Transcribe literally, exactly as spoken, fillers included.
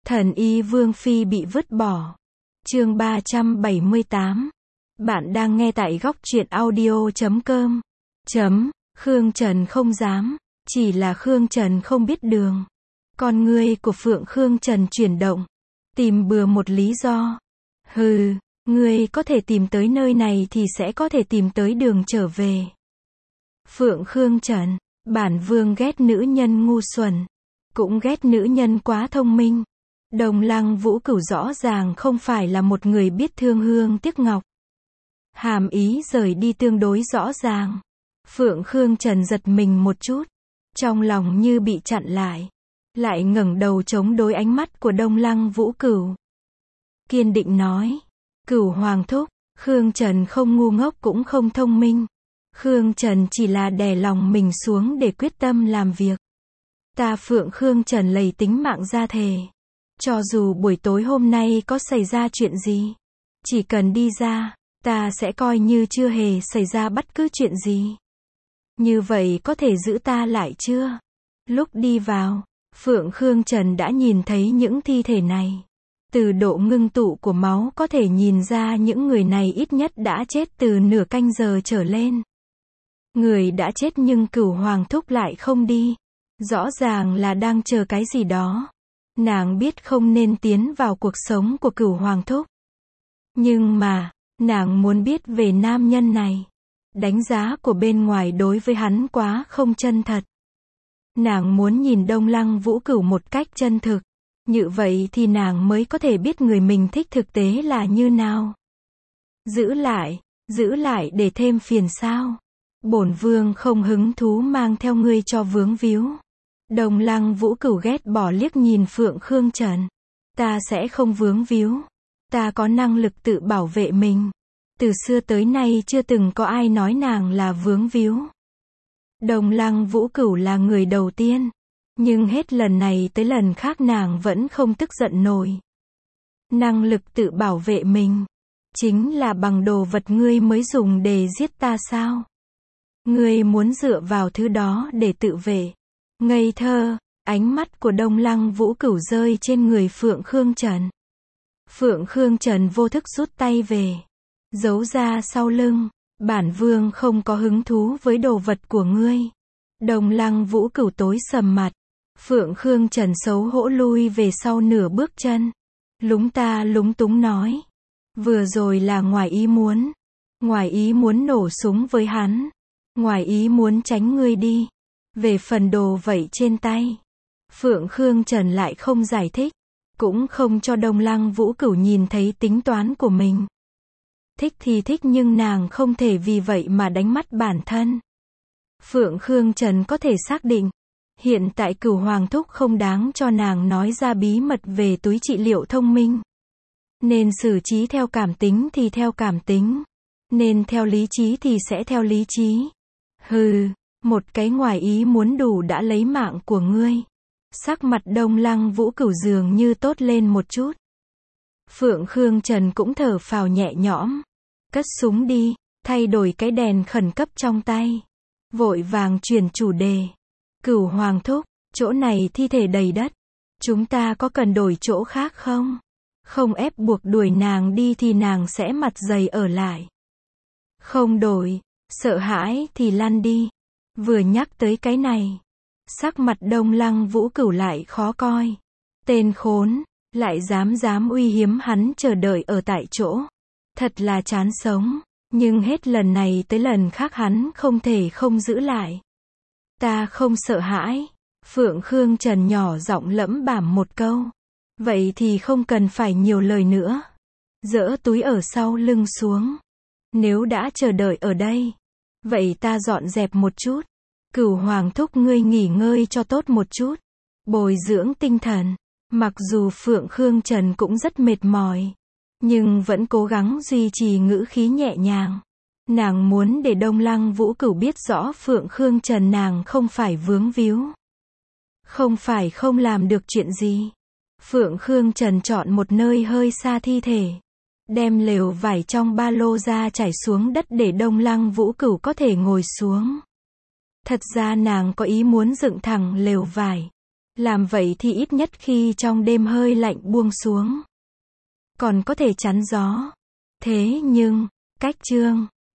Thần y Vương Phi bị vứt bỏ. Chương ba trăm bảy mươi tám. Bạn đang nghe tại góc truyện audio chấm com. Chấm, Khương Trần không dám, chỉ là Khương Trần không biết đường. Con ngươi của Phượng Khương Trần chuyển động, tìm bừa một lý do. Hừ, ngươi có thể tìm tới nơi này thì sẽ có thể tìm tới đường trở về. Phượng Khương Trần, bản vương ghét nữ nhân ngu xuẩn, cũng ghét nữ nhân quá thông minh. Đồng Lăng Vũ Cửu rõ ràng không phải là một người biết thương hương tiếc ngọc. Hàm ý rời đi tương đối rõ ràng. Phượng Khương Trần giật mình một chút, trong lòng như bị chặn lại, lại ngẩng đầu chống đối ánh mắt của Đông Lăng Vũ Cửu. Kiên định nói, Cửu Hoàng thúc, Khương Trần không ngu ngốc cũng không thông minh. Khương Trần chỉ là đè lòng mình xuống để quyết tâm làm việc. Ta Phượng Khương Trần lầy tính mạng ra thề. Cho dù buổi tối hôm nay có xảy ra chuyện gì, chỉ cần đi ra, ta sẽ coi như chưa hề xảy ra bất cứ chuyện gì. Như vậy có thể giữ ta lại chưa? Lúc đi vào, Phượng Khương Trần đã nhìn thấy những thi thể này. Từ độ ngưng tụ của máu có thể nhìn ra những người này ít nhất đã chết từ nửa canh giờ trở lên. Người đã chết nhưng Cửu Hoàng thúc lại không đi. Rõ ràng là đang chờ cái gì đó. Nàng biết không nên tiến vào cuộc sống của Cửu Hoàng thúc. Nhưng mà, nàng muốn biết về nam nhân này. Đánh giá của bên ngoài đối với hắn quá không chân thật. Nàng muốn nhìn Đông Lăng Vũ Cửu một cách chân thực. Như vậy thì nàng mới có thể biết người mình thích thực tế là như nào. Giữ lại, giữ lại để thêm phiền sao? Bổn vương không hứng thú mang theo ngươi cho vướng víu. Đồng Lăng Vũ Cửu ghét bỏ liếc nhìn Phượng Khương Trần. Ta sẽ không vướng víu. Ta có năng lực tự bảo vệ mình. Từ xưa tới nay chưa từng có ai nói nàng là vướng víu. Đồng Lăng Vũ Cửu là người đầu tiên. Nhưng hết lần này tới lần khác nàng vẫn không tức giận nổi. Năng lực tự bảo vệ mình. Chính là bằng đồ vật ngươi mới dùng để giết ta sao? Ngươi muốn dựa vào thứ đó để tự vệ. Ngây thơ, ánh mắt của Đông Lăng Vũ Cửu rơi trên người Phượng Khương Trần. Phượng Khương Trần vô thức rút tay về, giấu ra sau lưng. Bản vương không có hứng thú với đồ vật của ngươi. Đông Lăng Vũ Cửu tối sầm mặt. Phượng Khương Trần xấu hổ lui về sau nửa bước chân. Lúng ta lúng túng nói. Vừa rồi là ngoài ý muốn. Ngoài ý muốn nổ súng với hắn. Ngoài ý muốn tránh ngươi đi. Về phần đồ vậy trên tay. Phượng Khương Trần lại không giải thích. Cũng không cho Đông Lăng Vũ Cửu nhìn thấy tính toán của mình. Thích thì thích nhưng nàng không thể vì vậy mà đánh mất bản thân. Phượng Khương Trần có thể xác định. Hiện tại Cửu Hoàng thúc không đáng cho nàng nói ra bí mật về túi trị liệu thông minh. Nên xử trí theo cảm tính thì theo cảm tính. Nên theo lý trí thì sẽ theo lý trí. Hừ, một cái ngoài ý muốn đủ đã lấy mạng của ngươi. Sắc mặt Đông Lăng Vũ Cửu dường như tốt lên một chút. Phượng Khương Trần cũng thở phào nhẹ nhõm. Cất súng đi, thay đổi cái đèn khẩn cấp trong tay. Vội vàng chuyển chủ đề. Cửu Hoàng thúc, chỗ này thi thể đầy đất. Chúng ta có cần đổi chỗ khác không? Không ép buộc đuổi nàng đi thì nàng sẽ mặt dày ở lại. Không đổi, sợ hãi thì lăn đi. Vừa nhắc tới cái này, sắc mặt Đông Lăng Vũ Cửu lại khó coi. Tên khốn, lại dám dám uy hiếp hắn chờ đợi ở tại chỗ. Thật là chán sống, nhưng hết lần này tới lần khác hắn không thể không giữ lại. Ta không sợ hãi. Phượng Khương Trần nhỏ giọng lẩm bẩm một câu. Vậy thì không cần phải nhiều lời nữa. Dỡ túi ở sau lưng xuống. Nếu đã chờ đợi ở đây, vậy ta dọn dẹp một chút. Cửu Hoàng thúc ngươi nghỉ ngơi cho tốt một chút. Bồi dưỡng tinh thần. Mặc dù Phượng Khương Trần cũng rất mệt mỏi, nhưng vẫn cố gắng duy trì ngữ khí nhẹ nhàng. Nàng muốn để Đông Lăng Vũ Cửu biết rõ Phượng Khương Trần nàng không phải vướng víu. Không phải không làm được chuyện gì. Phượng Khương Trần chọn một nơi hơi xa thi thể. Đem lều vải trong ba lô ra trải xuống đất để Đông Lăng Vũ Cửu có thể ngồi xuống. Thật ra nàng có ý muốn dựng thẳng lều vải. Làm vậy thì ít nhất khi trong đêm hơi lạnh buông xuống, còn có thể chắn gió. Thế nhưng, cách Trương